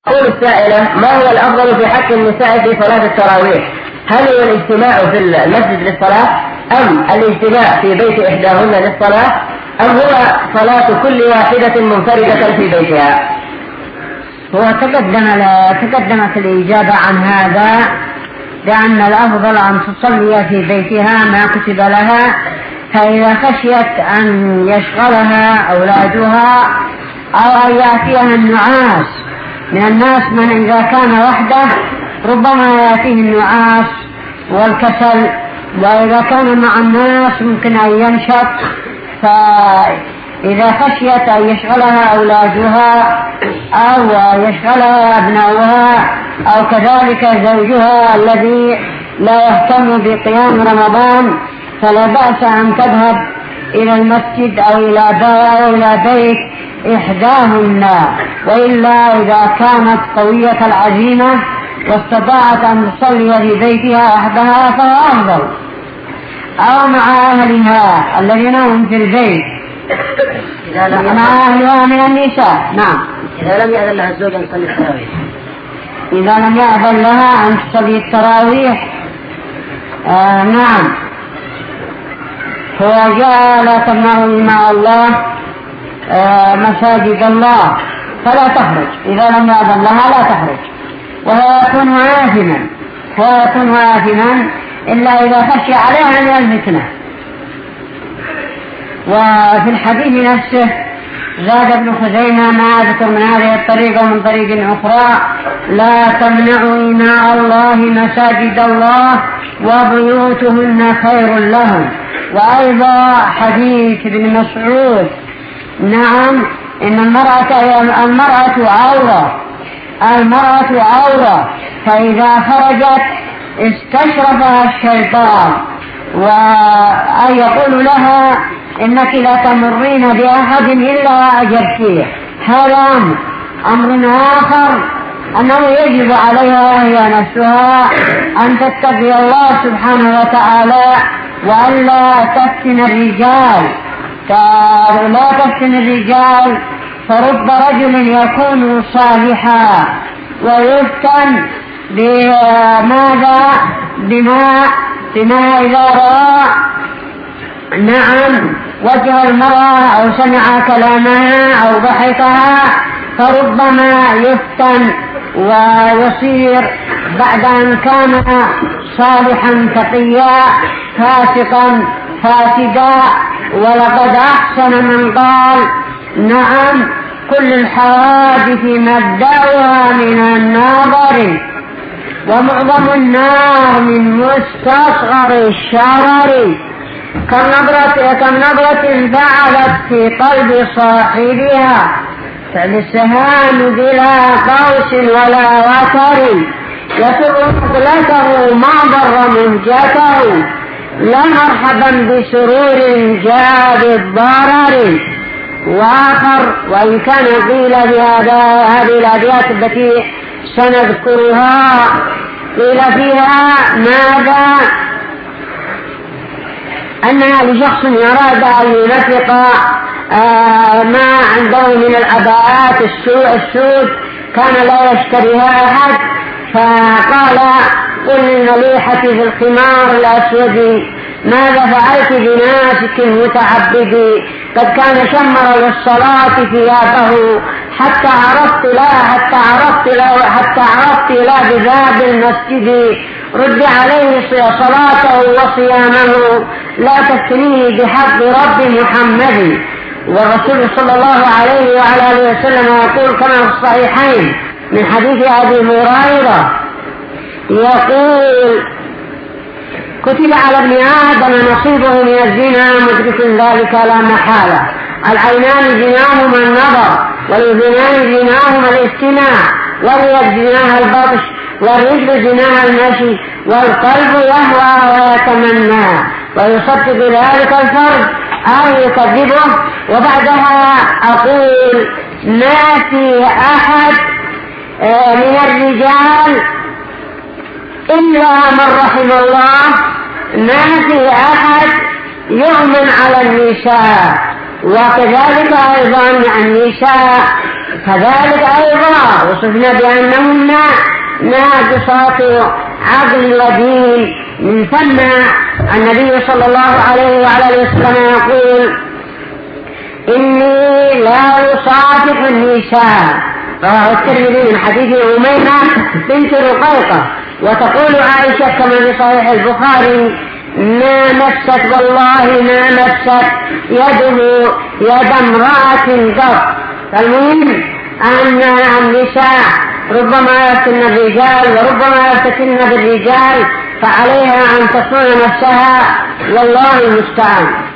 تقول السائلة: ما هو الأفضل في حق النساء في صلاة التراويح؟ هل هو الاجتماع في المسجد للصلاة، أم الاجتماع في بيت إحداهن للصلاة، أم هو صلاة كل واحدة منفردة في بيتها؟ هو تقدمت الإجابة عن هذا لأن الأفضل أن تصلي في بيتها ما كتب لها، فإذا خشيت أن يشغلها أولادها أو أن يأتيها النعاس من الناس، من إذا كان وحده ربما يأتيه النعاس والكسل، وإذا كان مع الناس ممكن أن ينشط، فإذا خشيت أن يشغلها أولادها أو يشغلها أبناؤها أو كذلك زوجها الذي لا يهتم بقيام رمضان، فلا بأس أن تذهب إلى المسجد أو إلى بيت إحداهن، وإلا إذا كانت قوية العزيمة واستطاعت أن تصلي في بيتها وحدها فهو أفضل، أو مع أهلها الذين هم في البيت مع أهلها من النساء. نعم. إذا لم يأذن لها الزوج أن تصلي التراويح، إذا لم يأذن لها أن تصلي التراويح نعم، هو جاء: لا تمنعوا مع الله مساجد الله، فلا تخرج. إذا لم يأذن لها لا تخرج، وهو يكون آثما إلا إذا خشي عليها من الفتنة. وفي الحديث نفسه زاد ابن خزيمة ما أذكر من هذه الطريقة ومن طريق أخرى: لا تمنعوا إماء الله مساجد الله وبيوتهن خير لهم. وأيضا حديث ابن مسعود: نعم، إن المرأة عورة، فإذا خرجت استشرفها الشيطان ويقول لها: إنك لا تمرين بأحد إلا وأجبتيه. هذا أمر آخر، أنه يجب عليها وهي نفسها أن تتقي الله سبحانه وتعالى وألا تفتن الرجال. لا تفتن الرجال، فرب رجل يكون صالحا ويفتن بما إذا رأى نعم وجه المرأة أو سمع كلامها أو ضحكها، فربما يفتن ويصير بعد أن كان صالحا تقيا فاسقا فاسدا. ولقد أحسن من قال: نعم، كل الحوادث مبدأها من النظر، ومعظم النار من مستصغر الشرر، كم نظرة فعلت في قلب صاحبها، فالسهام بلا قوس ولا وتر، يسر مقلته ما ضر مهجته، لا مرحبا بسرور جاء بالضرر. وآخر: وإن كان قيل هذه الأبيات التي سنذكرها قيل فيها ماذا؟ أنها لشخص يراد أن ينفق ما عنده من العباءات السود كان لا يشتريها أحد، فقال: قل للمليحة في الخمار الأسود ماذا فعلت بناسك المتعبد، قد كان شمر للصلاة ثيابه حتى عرفت لا بباب المسجد، رد عليه صلاته وصيامه، لا تفتنيه بحق رب محمد. والرسول صلى الله عليه وعلى آله وسلم يقول كما في الصحيحين من حديث أبي هريرة يقول: كتب على ابن آدم نصيبه من الزنا مدرك ذلك لا محالة، العينان زناهما النظر، والأذنان زناهما الاستماع، واليد زناها البطش، والرجل زناها المشي، والقلب يهوى ويتمنى ويصدق ذلك الفرد أو يكذبه. وبعدها أقول: ما في أحد من الرجال إلا من رحم الله، ما في أحد يؤمن على النساء، وكذلك أيضا النساء كذلك أيضا وصفنا بأنهن ناقصات عقل ودين. من ثم النبي صلى الله عليه وعلى وسلم يقول إني لا أصافح النساء، رواه الترمذي من حديث أميمة بنت رقيقة. وتقول عائشة كما في صحيح البخاري ما مست والله ما مست يده يد امرأة قط. فالمهم أن النساء ربما يفتن الرجال وربما يفتن بالرجال، فعليها أن تصون نفسها والله المستعان.